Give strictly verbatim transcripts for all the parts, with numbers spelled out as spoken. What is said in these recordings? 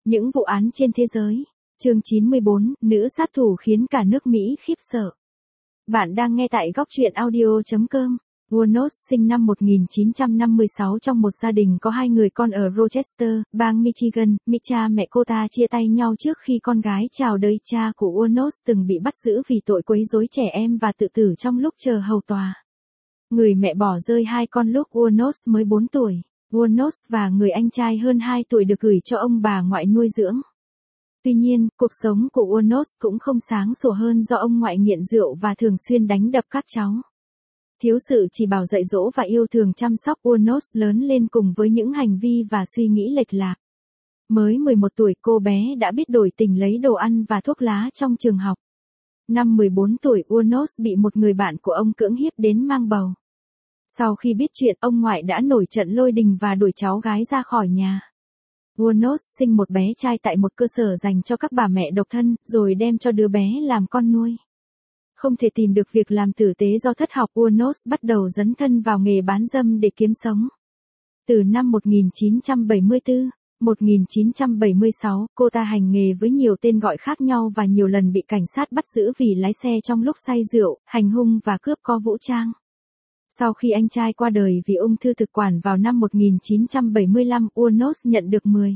Những vụ án trên thế giới. Chương chín mươi bốn, nữ sát thủ khiến cả nước Mỹ khiếp sợ. Bạn đang nghe tại góc truyện audio chấm com. Wuornos sinh năm một nghìn chín trăm năm mươi sáu trong một gia đình có hai người con ở Rochester, bang Michigan. Mi cha mẹ cô ta chia tay nhau trước khi con gái chào đời. Cha của Wuornos từng bị bắt giữ vì tội quấy rối trẻ em và tự tử trong lúc chờ hầu tòa. Người mẹ bỏ rơi hai con lúc Wuornos mới bốn tuổi. Wuornos và người anh trai hơn hai tuổi được gửi cho ông bà ngoại nuôi dưỡng. Tuy nhiên, cuộc sống của Wuornos cũng không sáng sủa hơn do ông ngoại nghiện rượu và thường xuyên đánh đập các cháu. Thiếu sự chỉ bảo dạy dỗ và yêu thương chăm sóc, Wuornos lớn lên cùng với những hành vi và suy nghĩ lệch lạc. Mới mười một tuổi, cô bé đã biết đổi tình lấy đồ ăn và thuốc lá trong trường học. Năm mười bốn tuổi, Wuornos bị một người bạn của ông cưỡng hiếp đến mang bầu. Sau khi biết chuyện, ông ngoại đã nổi trận lôi đình và đuổi cháu gái ra khỏi nhà. Wuornos sinh một bé trai tại một cơ sở dành cho các bà mẹ độc thân, rồi đem cho đứa bé làm con nuôi. Không thể tìm được việc làm tử tế do thất học, Wuornos bắt đầu dấn thân vào nghề bán dâm để kiếm sống. Từ năm một nghìn chín trăm bảy mươi tư đến một nghìn chín trăm bảy mươi sáu, cô ta hành nghề với nhiều tên gọi khác nhau và nhiều lần bị cảnh sát bắt giữ vì lái xe trong lúc say rượu, hành hung và cướp có vũ trang. Sau khi anh trai qua đời vì ung thư thực quản vào năm một nghìn chín trăm bảy mươi lăm, Wuornos nhận được mười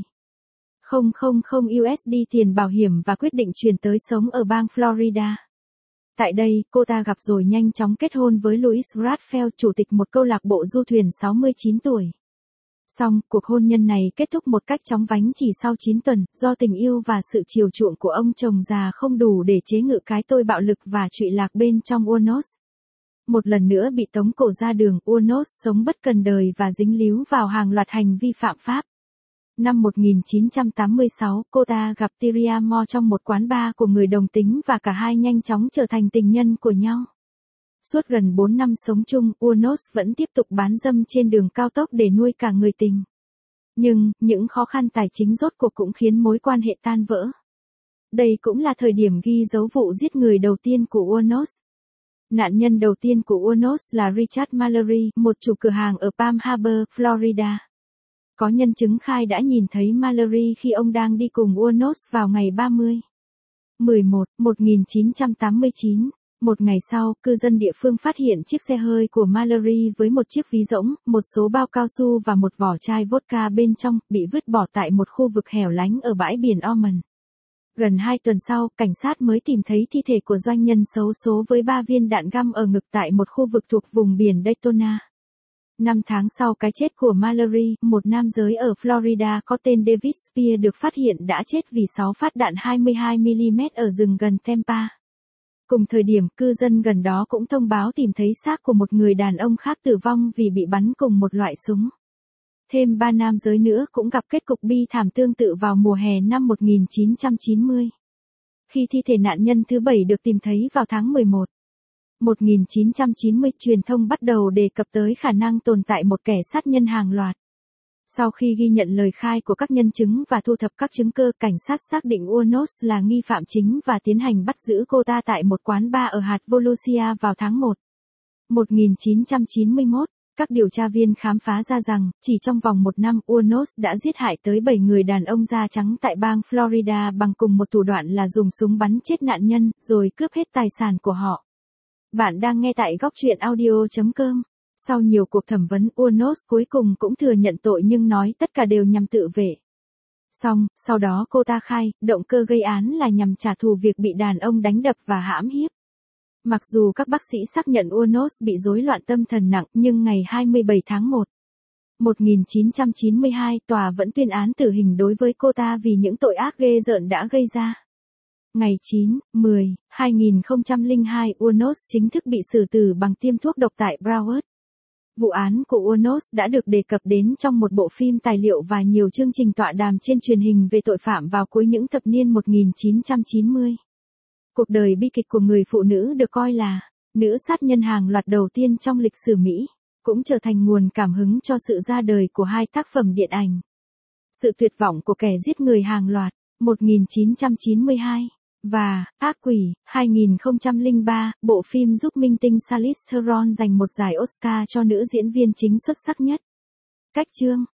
nghìn u ét đê tiền bảo hiểm và quyết định chuyển tới sống ở bang Florida. Tại đây, cô ta gặp rồi nhanh chóng kết hôn với Louis Radfeld, chủ tịch một câu lạc bộ du thuyền sáu mươi chín tuổi. Song, cuộc hôn nhân này kết thúc một cách chóng vánh chỉ sau chín tuần, do tình yêu và sự chiều chuộng của ông chồng già không đủ để chế ngự cái tôi bạo lực và trụy lạc bên trong Wuornos. Một lần nữa bị tống cổ ra đường, Wuornos sống bất cần đời và dính líu vào hàng loạt hành vi phạm pháp. Năm một nghìn chín trăm tám mươi sáu, cô ta gặp Tyria Moore trong một quán bar của người đồng tính và cả hai nhanh chóng trở thành tình nhân của nhau. Suốt gần bốn năm sống chung, Wuornos vẫn tiếp tục bán dâm trên đường cao tốc để nuôi cả người tình. Nhưng, những khó khăn tài chính rốt cuộc cũng khiến mối quan hệ tan vỡ. Đây cũng là thời điểm ghi dấu vụ giết người đầu tiên của Wuornos. Nạn nhân đầu tiên của Wuornos là Richard Mallory, một chủ cửa hàng ở Palm Harbor, Florida. Có nhân chứng khai đã nhìn thấy Mallory khi ông đang đi cùng Wuornos vào ngày ba mươi tháng mười một năm một nghìn chín trăm tám mươi chín. Một ngày sau, cư dân địa phương phát hiện chiếc xe hơi của Mallory với một chiếc ví rỗng, một số bao cao su và một vỏ chai vodka bên trong, bị vứt bỏ tại một khu vực hẻo lánh ở bãi biển Ormond. Gần hai tuần sau, cảnh sát mới tìm thấy thi thể của doanh nhân xấu số với ba viên đạn găm ở ngực tại một khu vực thuộc vùng biển Daytona. Năm tháng sau cái chết của Mallory, một nam giới ở Florida có tên David Spear được phát hiện đã chết vì sáu phát đạn hai mươi hai mi li mét ở rừng gần Tampa. Cùng thời điểm, cư dân gần đó cũng thông báo tìm thấy xác của một người đàn ông khác tử vong vì bị bắn cùng một loại súng. Thêm ba nam giới nữa cũng gặp kết cục bi thảm tương tự vào mùa hè năm một nghìn chín trăm chín mươi. Khi thi thể nạn nhân thứ bảy được tìm thấy vào tháng mười một năm một nghìn chín trăm chín mươi, truyền thông bắt đầu đề cập tới khả năng tồn tại một kẻ sát nhân hàng loạt. Sau khi ghi nhận lời khai của các nhân chứng và thu thập các chứng cứ, cảnh sát xác định Wuornos là nghi phạm chính và tiến hành bắt giữ cô ta tại một quán bar ở hạt Volusia vào tháng một năm một nghìn chín trăm chín mươi mốt. Các điều tra viên khám phá ra rằng, chỉ trong vòng một năm, Wuornos đã giết hại tới bảy người đàn ông da trắng tại bang Florida bằng cùng một thủ đoạn là dùng súng bắn chết nạn nhân, rồi cướp hết tài sản của họ. Bạn đang nghe tại góc truyện audio chấm com. Sau nhiều cuộc thẩm vấn, Wuornos cuối cùng cũng thừa nhận tội nhưng nói tất cả đều nhằm tự vệ. Song, sau đó cô ta khai, động cơ gây án là nhằm trả thù việc bị đàn ông đánh đập và hãm hiếp. Mặc dù các bác sĩ xác nhận Wuornos bị rối loạn tâm thần nặng, nhưng ngày hai mươi bảy tháng một năm một nghìn chín trăm chín mươi hai, tòa vẫn tuyên án tử hình đối với cô ta vì những tội ác ghê rợn đã gây ra. Ngày chín tháng mười năm hai nghìn không trăm lẻ hai, Wuornos chính thức bị xử tử bằng tiêm thuốc độc tại Broward. Vụ án của Wuornos đã được đề cập đến trong một bộ phim tài liệu và nhiều chương trình tọa đàm trên truyền hình về tội phạm vào cuối những thập niên một nghìn chín trăm chín mươi. Cuộc đời bi kịch của người phụ nữ được coi là nữ sát nhân hàng loạt đầu tiên trong lịch sử Mỹ, cũng trở thành nguồn cảm hứng cho sự ra đời của hai tác phẩm điện ảnh. Sự tuyệt vọng của kẻ giết người hàng loạt, một nghìn chín trăm chín mươi hai, và Ác quỷ, hai nghìn không trăm lẻ ba, bộ phim giúp minh tinh Charlize Theron giành một giải Oscar cho nữ diễn viên chính xuất sắc nhất. Cách chương